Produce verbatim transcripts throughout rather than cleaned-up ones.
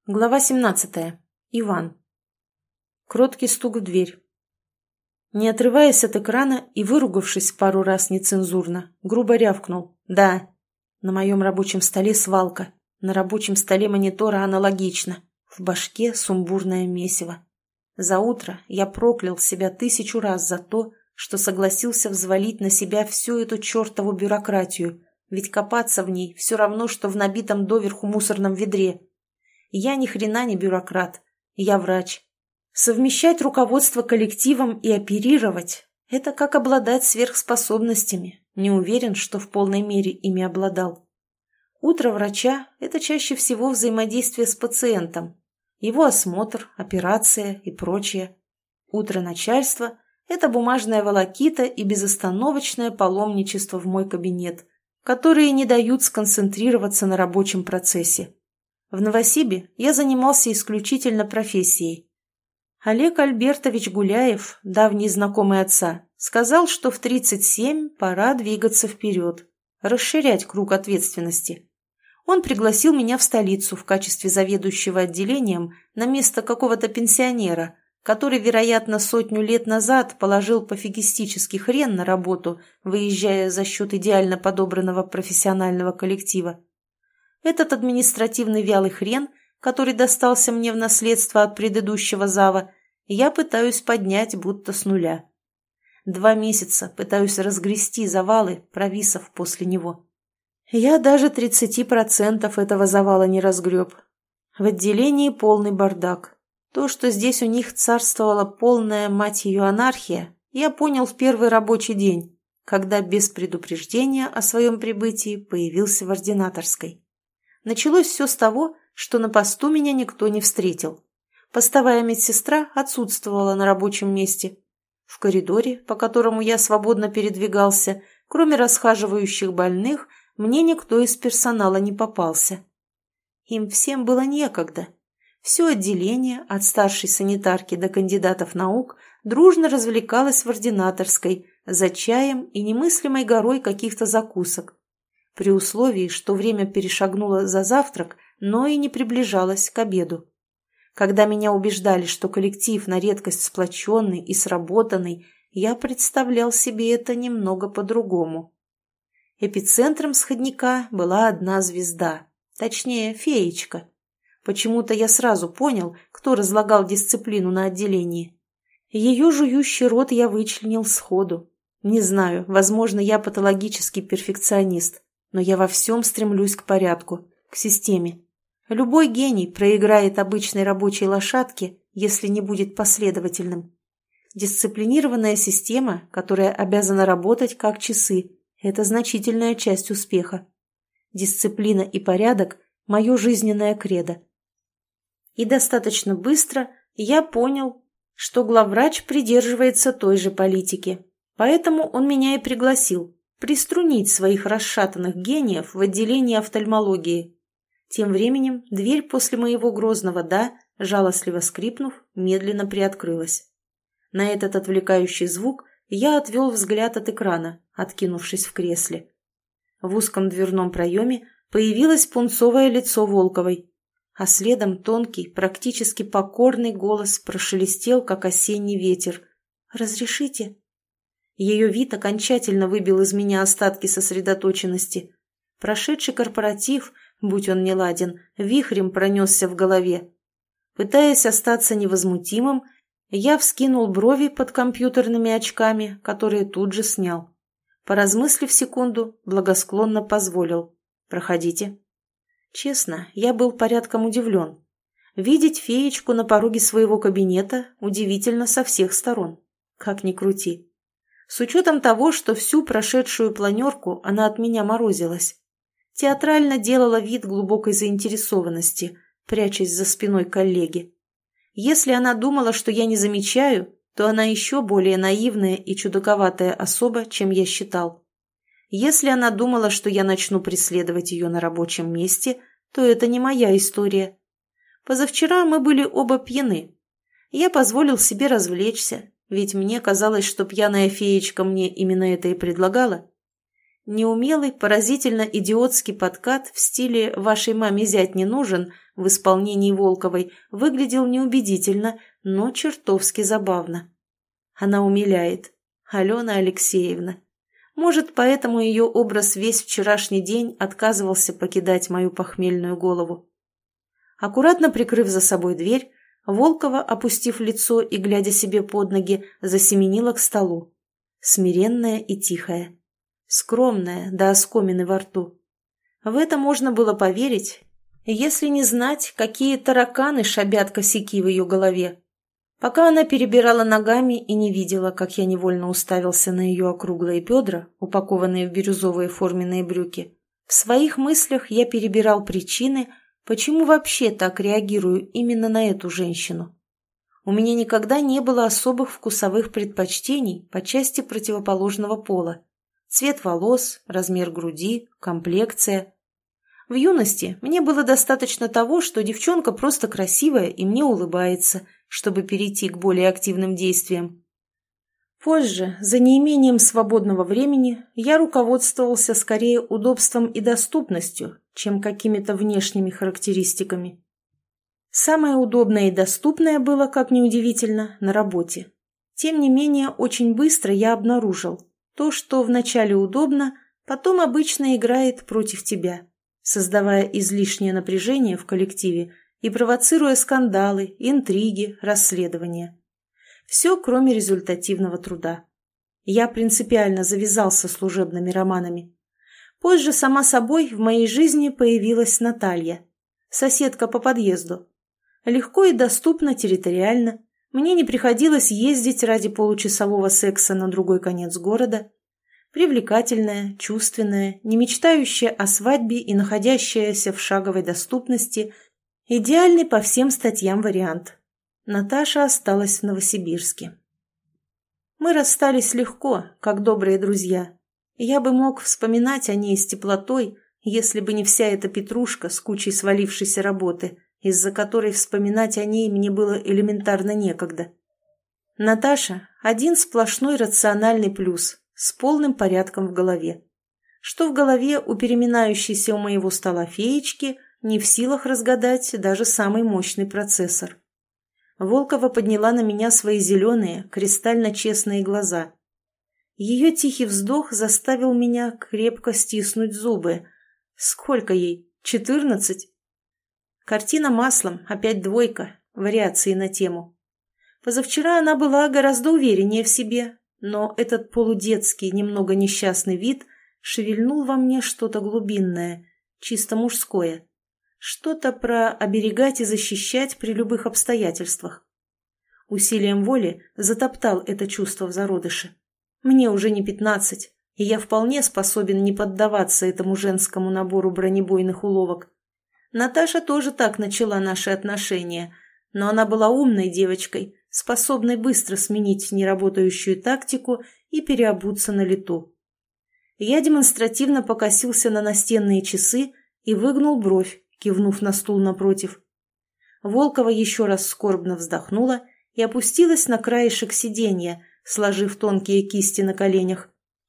Глава семнадцатая. Иван. Кроткий стук в дверь. Не отрываясь от экрана и выругавшись пару раз нецензурно, грубо рявкнул. «Да». На моем рабочем столе свалка. На рабочем столе монитора аналогично. В башке сумбурное месиво. За утро я проклял себя тысячу раз за то, что согласился взвалить на себя всю эту чертову бюрократию, ведь копаться в ней все равно, что в набитом доверху мусорном ведре. Я ни хрена не бюрократ, я врач. Совмещать руководство коллективом и оперировать – это как обладать сверхспособностями. Не уверен, что в полной мере ими обладал. Утро врача – это чаще всего взаимодействие с пациентом, его осмотр, операция и прочее. Утро начальства – это бумажная волокита и безостановочное паломничество в мой кабинет, которые не дают сконцентрироваться на рабочем процессе. В Новосибе я занимался исключительно профессией. Олег Альбертович Гуляев, давний знакомый отца, сказал, что в тридцать семь пора двигаться вперед, расширять круг ответственности. Он пригласил меня в столицу в качестве заведующего отделением на место какого-то пенсионера, который, вероятно, сотню лет назад положил пофигистический хрен на работу, выезжая за счет идеально подобранного профессионального коллектива. Этот административный вялый хрен, который достался мне в наследство от предыдущего зава, я пытаюсь поднять будто с нуля. Два месяца пытаюсь разгрести завалы, провисов после него. Я даже тридцати процентов этого завала не разгреб. В отделении полный бардак. То, что здесь у них царствовала полная, мать ее, анархия, я понял в первый рабочий день, когда без предупреждения о своем прибытии появился в ординаторской. Началось все с того, что на посту меня никто не встретил. Постовая медсестра отсутствовала на рабочем месте. В коридоре, по которому я свободно передвигался, кроме расхаживающих больных, мне никто из персонала не попался. Им всем было некогда. Все отделение, от старшей санитарки до кандидатов наук, дружно развлекалось в ординаторской, за чаем и немыслимой горой каких-то закусок. При условии, что время перешагнуло за завтрак, но и не приближалось к обеду. Когда меня убеждали, что коллектив на редкость сплоченный и сработанный, я представлял себе это немного по-другому. Эпицентром сходника была одна звезда, точнее, феечка. Почему-то я сразу понял, кто разлагал дисциплину на отделении. Ее жующий рот я вычленил сходу. Не знаю, возможно, я патологический перфекционист. Но я во всем стремлюсь к порядку, к системе. Любой гений проиграет обычной рабочей лошадке, если не будет последовательным. Дисциплинированная система, которая обязана работать как часы, это значительная часть успеха. Дисциплина и порядок – мое жизненное кредо. И достаточно быстро я понял, что главврач придерживается той же политики. Поэтому он меня и пригласил приструнить своих расшатанных гениев в отделении офтальмологии. Тем временем дверь после моего грозного «да», жалостливо скрипнув, медленно приоткрылась. На этот отвлекающий звук я отвел взгляд от экрана, откинувшись в кресле. В узком дверном проеме появилось пунцовое лицо Волковой, а следом тонкий, практически покорный голос прошелестел, как осенний ветер. «Разрешите?» Ее вид окончательно выбил из меня остатки сосредоточенности. Прошедший корпоратив, будь он неладен, вихрем пронесся в голове. Пытаясь остаться невозмутимым, я вскинул брови под компьютерными очками, которые тут же снял. Поразмыслив секунду, благосклонно позволил. «Проходите». Честно, я был порядком удивлен. Видеть феечку на пороге своего кабинета удивительно со всех сторон. Как ни крути. С учетом того, что всю прошедшую планерку она от меня морозилась. Театрально делала вид глубокой заинтересованности, прячась за спиной коллеги. Если она думала, что я не замечаю, то она еще более наивная и чудаковатая особа, чем я считал. Если она думала, что я начну преследовать ее на рабочем месте, то это не моя история. Позавчера мы были оба пьяны. Я позволил себе развлечься. Ведь мне казалось, что пьяная феечка мне именно это и предлагала. Неумелый, поразительно идиотский подкат в стиле «Вашей маме зять не нужен» в исполнении Волковой выглядел неубедительно, но чертовски забавно. Она умиляет. Алена Алексеевна. Может, поэтому ее образ весь вчерашний день отказывался покидать мою похмельную голову. Аккуратно прикрыв за собой дверь, Волкова, опустив лицо и глядя себе под ноги, засеменила к столу. Смиренная и тихая. Скромная, до оскомины во рту. В это можно было поверить, если не знать, какие тараканы шабят косяки в ее голове. Пока она перебирала ногами и не видела, как я невольно уставился на ее округлые бедра, упакованные в бирюзовые форменные брюки, в своих мыслях я перебирал причины, почему вообще так реагирую именно на эту женщину. У меня никогда не было особых вкусовых предпочтений по части противоположного пола. Цвет волос, размер груди, комплекция. В юности мне было достаточно того, что девчонка просто красивая и мне улыбается, чтобы перейти к более активным действиям. Позже, за неимением свободного времени, я руководствовался скорее удобством и доступностью, чем какими-то внешними характеристиками. Самое удобное и доступное было, как ни удивительно, на работе. Тем не менее, очень быстро я обнаружил, то, что вначале удобно, потом обычно играет против тебя, создавая излишнее напряжение в коллективе и провоцируя скандалы, интриги, расследования. Все, кроме результативного труда. Я принципиально завязал со служебными романами. Позже, сама собой, в моей жизни появилась Наталья, соседка по подъезду. Легко и доступно территориально. Мне не приходилось ездить ради получасового секса на другой конец города. Привлекательная, чувственная, не мечтающая о свадьбе и находящаяся в шаговой доступности, идеальный по всем статьям вариант. Наташа осталась в Новосибирске. Мы расстались легко, как добрые друзья. Я бы мог вспоминать о ней с теплотой, если бы не вся эта петрушка с кучей свалившейся работы, из-за которой вспоминать о ней мне было элементарно некогда. Наташа – один сплошной рациональный плюс, с полным порядком в голове. Что в голове у переминающейся у моего стола феечки, не в силах разгадать даже самый мощный процессор. Волкова подняла на меня свои зеленые, кристально честные глаза. Ее тихий вздох заставил меня крепко стиснуть зубы. Сколько ей? Четырнадцать? Картина маслом, опять двойка, вариации на тему. Позавчера она была гораздо увереннее в себе, но этот полудетский, немного несчастный вид шевельнул во мне что-то глубинное, чисто мужское. Что-то про оберегать и защищать при любых обстоятельствах. Усилием воли затоптал это чувство в зародыше. Мне уже не пятнадцать, и я вполне способен не поддаваться этому женскому набору бронебойных уловок. Наташа тоже так начала наши отношения, но она была умной девочкой, способной быстро сменить неработающую тактику и переобуться на лету. Я демонстративно покосился на настенные часы и выгнул бровь, кивнув на стул напротив. Волкова еще раз скорбно вздохнула и опустилась на краешек сиденья, сложив тонкие кисти на коленях.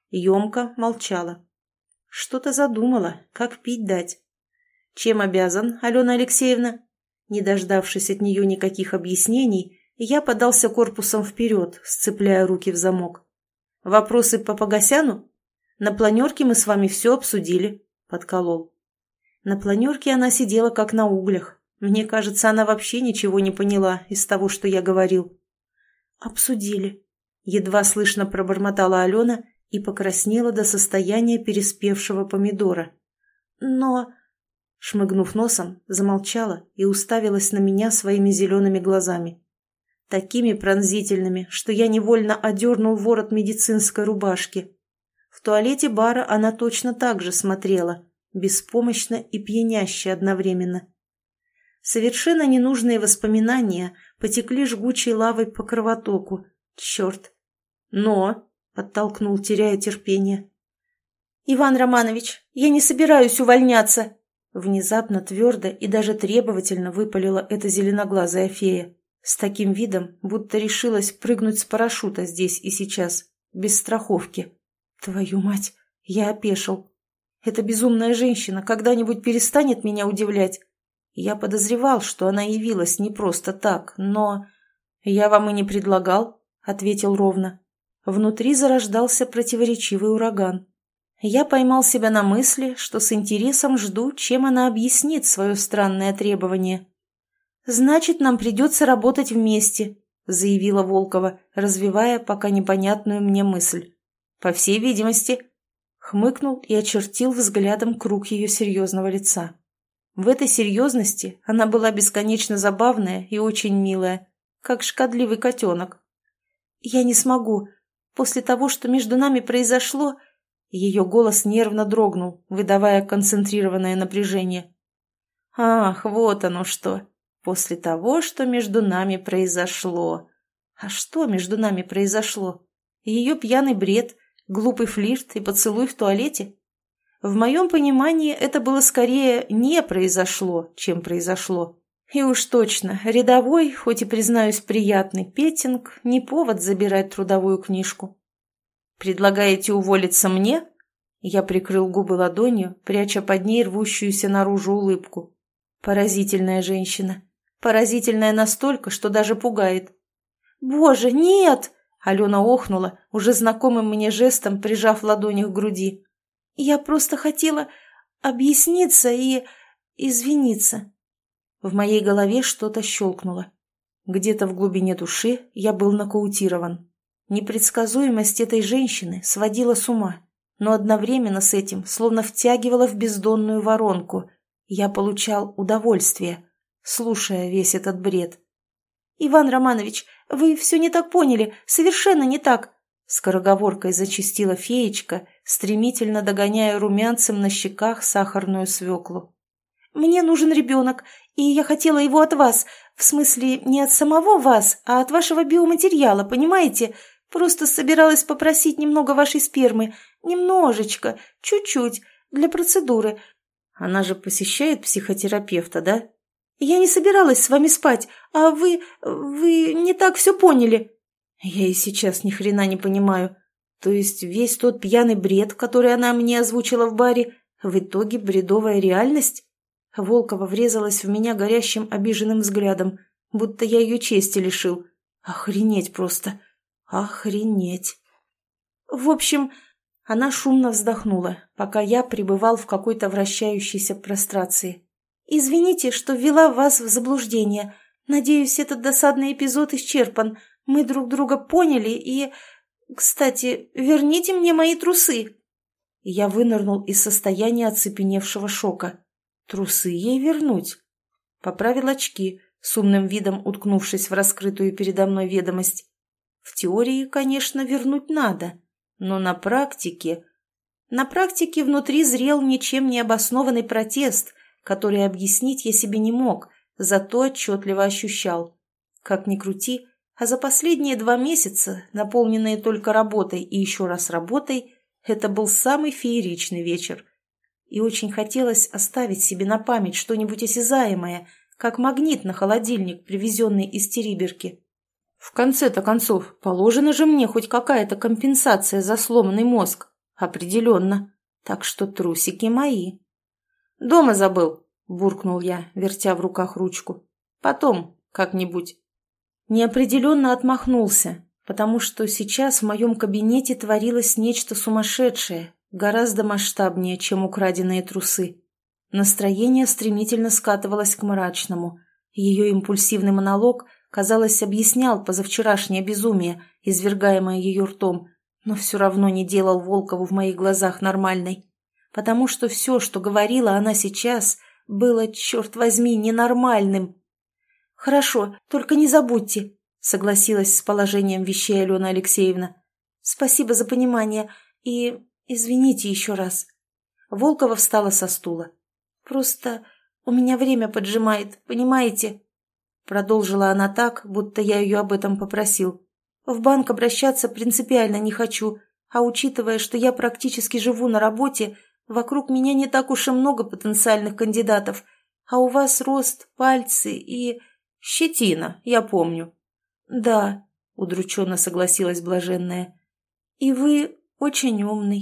Емко молчала. Что-то задумала, как пить дать. «Чем обязан, Алена Алексеевна?» Не дождавшись от нее никаких объяснений, я подался корпусом вперед, сцепляя руки в замок. «Вопросы по Погосяну? На планерке мы с вами все обсудили», — подколол. На планерке она сидела как на углях. Мне кажется, она вообще ничего не поняла из того, что я говорил. «Обсудили», — едва слышно пробормотала Алена и покраснела до состояния переспевшего помидора. «Но...» Шмыгнув носом, замолчала и уставилась на меня своими зелеными глазами. Такими пронзительными, что я невольно одернул ворот медицинской рубашки. В туалете бара она точно так же смотрела, беспомощно и пьяняще одновременно. Совершенно ненужные воспоминания потекли жгучей лавой по кровотоку. Черт! «Но...» — подтолкнул, теряя терпение. «Иван Романович, я не собираюсь увольняться!» Внезапно, твердо и даже требовательно выпалила эта зеленоглазая фея, с таким видом, будто решилась прыгнуть с парашюта здесь и сейчас, без страховки. Твою мать, Я опешил. Эта безумная женщина когда-нибудь перестанет меня удивлять? Я подозревал, что она явилась не просто так, но... «Я вам и не предлагал», — ответил ровно. Внутри зарождался противоречивый ураган. Я поймал себя на мысли, что с интересом жду, чем она объяснит свое странное требование. «Значит, нам придется работать вместе», — заявила Волкова, развивая пока непонятную мне мысль. «По всей видимости», — хмыкнул и очертил взглядом круг ее серьезного лица. В этой серьезности она была бесконечно забавная и очень милая, как шкодливый котенок. «Я не смогу. После того, что между нами произошло...» Ее голос нервно дрогнул, выдавая концентрированное напряжение. «Ах, вот оно что! После того, что между нами произошло...» А что между нами произошло? Ее пьяный бред, глупый флирт и поцелуй в туалете? В моем понимании это было скорее «не произошло», чем «произошло». И уж точно, рядовой, хоть и, признаюсь, приятный петинг, не повод забирать трудовую книжку. «Предлагаете уволиться мне?» Я прикрыл губы ладонью, пряча под ней рвущуюся наружу улыбку. Поразительная женщина. Поразительная настолько, что даже пугает. «Боже, нет!» Алена охнула, уже знакомым мне жестом прижав ладони к груди. «Я просто хотела объясниться и извиниться». В моей голове что-то щелкнуло. Где-то в глубине души я был нокаутирован. Непредсказуемость этой женщины сводила с ума, но одновременно с этим словно втягивала в бездонную воронку. Я получал удовольствие, слушая весь этот бред. «Иван Романович, вы все не так поняли, совершенно не так!» Скороговоркой зачастила феечка, стремительно догоняя румянцем на щеках сахарную свеклу. «Мне нужен ребенок, и я хотела его от вас, в смысле не от самого вас, а от вашего биоматериала, понимаете? Просто собиралась попросить немного вашей спермы, немножечко, чуть-чуть, для процедуры». Она же посещает психотерапевта, да? «Я не собиралась с вами спать, а вы... вы не так все поняли». Я и сейчас ни хрена не понимаю. То есть весь тот пьяный бред, который она мне озвучила в баре, в итоге бредовая реальность? Волкова врезалась в меня горящим обиженным взглядом, будто я ее чести лишил. Охренеть просто. Охренеть. В общем, она шумно вздохнула, пока я пребывал в какой-то вращающейся прострации. «Извините, что ввела вас в заблуждение. Надеюсь, этот досадный эпизод исчерпан. Мы друг друга поняли и... Кстати, верните мне мои трусы!» Я вынырнул из состояния оцепеневшего шока. Трусы ей вернуть? Поправил очки, с умным видом уткнувшись в раскрытую передо мной ведомость. В теории, конечно, вернуть надо, но на практике... На практике внутри зрел ничем не обоснованный протест, который объяснить я себе не мог, зато отчетливо ощущал. Как ни крути, а за последние два месяца, наполненные только работой и еще раз работой, это был самый фееричный вечер. И очень хотелось оставить себе на память что-нибудь осязаемое, как магнит на холодильник, привезенный из Териберки. В конце-то концов, положена же мне хоть какая-то компенсация за сломанный мозг. Определенно. Так что трусики мои. «Дома забыл», — буркнул я, вертя в руках ручку. «Потом, как-нибудь». Неопределенно отмахнулся, потому что сейчас в моем кабинете творилось нечто сумасшедшее, гораздо масштабнее, чем украденные трусы. Настроение стремительно скатывалось к мрачному. Ее импульсивный монолог, казалось, объяснял позавчерашнее безумие, извергаемое ее ртом, но все равно не делал Волкову в моих глазах нормальной. Потому что все, что говорила она сейчас, было, черт возьми, ненормальным. «Хорошо, только не забудьте», — согласилась с положением вещей Алена Алексеевна. «Спасибо за понимание и извините еще раз». Волкова встала со стула. «Просто у меня время поджимает, понимаете?» Продолжила она так, будто я ее об этом попросил. «В банк обращаться принципиально не хочу, а учитывая, что я практически живу на работе, вокруг меня не так уж и много потенциальных кандидатов, а у вас рост, пальцы и... щетина, я помню». «Да», — удрученно согласилась блаженная. «И вы очень умный».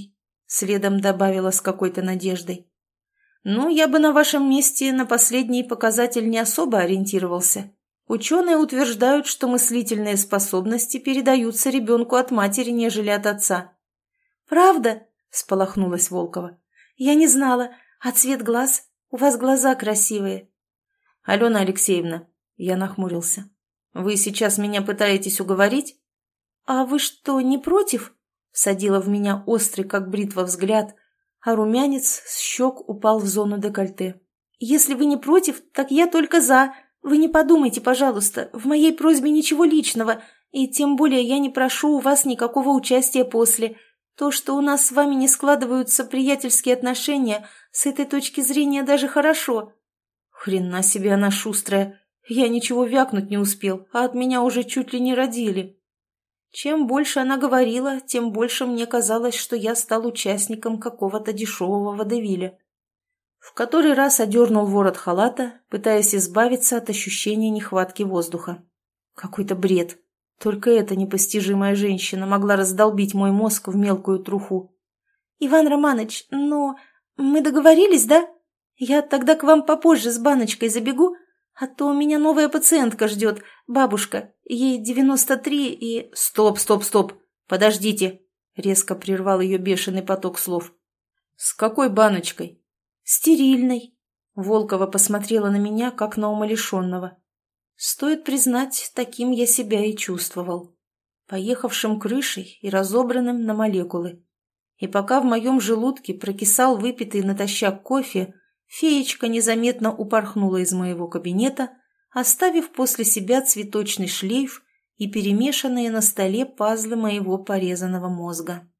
следом добавила с какой-то надеждой. «Ну, я бы на вашем месте на последний показатель не особо ориентировался. Ученые утверждают, что мыслительные способности передаются ребенку от матери, нежели от отца». «Правда?» – сполохнулась Волкова. «Я не знала. А цвет глаз? У вас глаза красивые». «Алена Алексеевна», – я нахмурился, – «вы сейчас меня пытаетесь уговорить?» «А вы что, не против?» – всадила в меня острый, как бритва, взгляд, а румянец с щек упал в зону декольте. «Если вы не против, так я только за. Вы не подумайте, пожалуйста, в моей просьбе ничего личного, и тем более я не прошу у вас никакого участия после. То, что у нас с вами не складываются приятельские отношения, с этой точки зрения даже хорошо». Хрена себе она шустрая. Я ничего вякнуть не успел, а от меня уже чуть ли не родили. Чем больше она говорила, тем больше мне казалось, что я стал участником какого-то дешевого водевиля. В который раз одернул ворот халата, пытаясь избавиться от ощущения нехватки воздуха. Какой-то бред. Только эта непостижимая женщина могла раздолбить мой мозг в мелкую труху. «Иван Романович, но мы договорились, да? Я тогда к вам попозже с баночкой забегу, а то у меня новая пациентка ждет, бабушка, ей девяносто три и...» «Стоп, стоп, стоп! Подождите!» — резко прервал ее бешеный поток слов. «С какой баночкой?» «Стерильной». Волкова посмотрела на меня, как на умалишенного. Стоит признать, таким я себя и чувствовал. Поехавшим крышей и разобранным на молекулы. И пока в моем желудке прокисал выпитый натощак кофе, феечка незаметно упорхнула из моего кабинета, оставив после себя цветочный шлейф и перемешанные на столе пазлы моего порезанного мозга.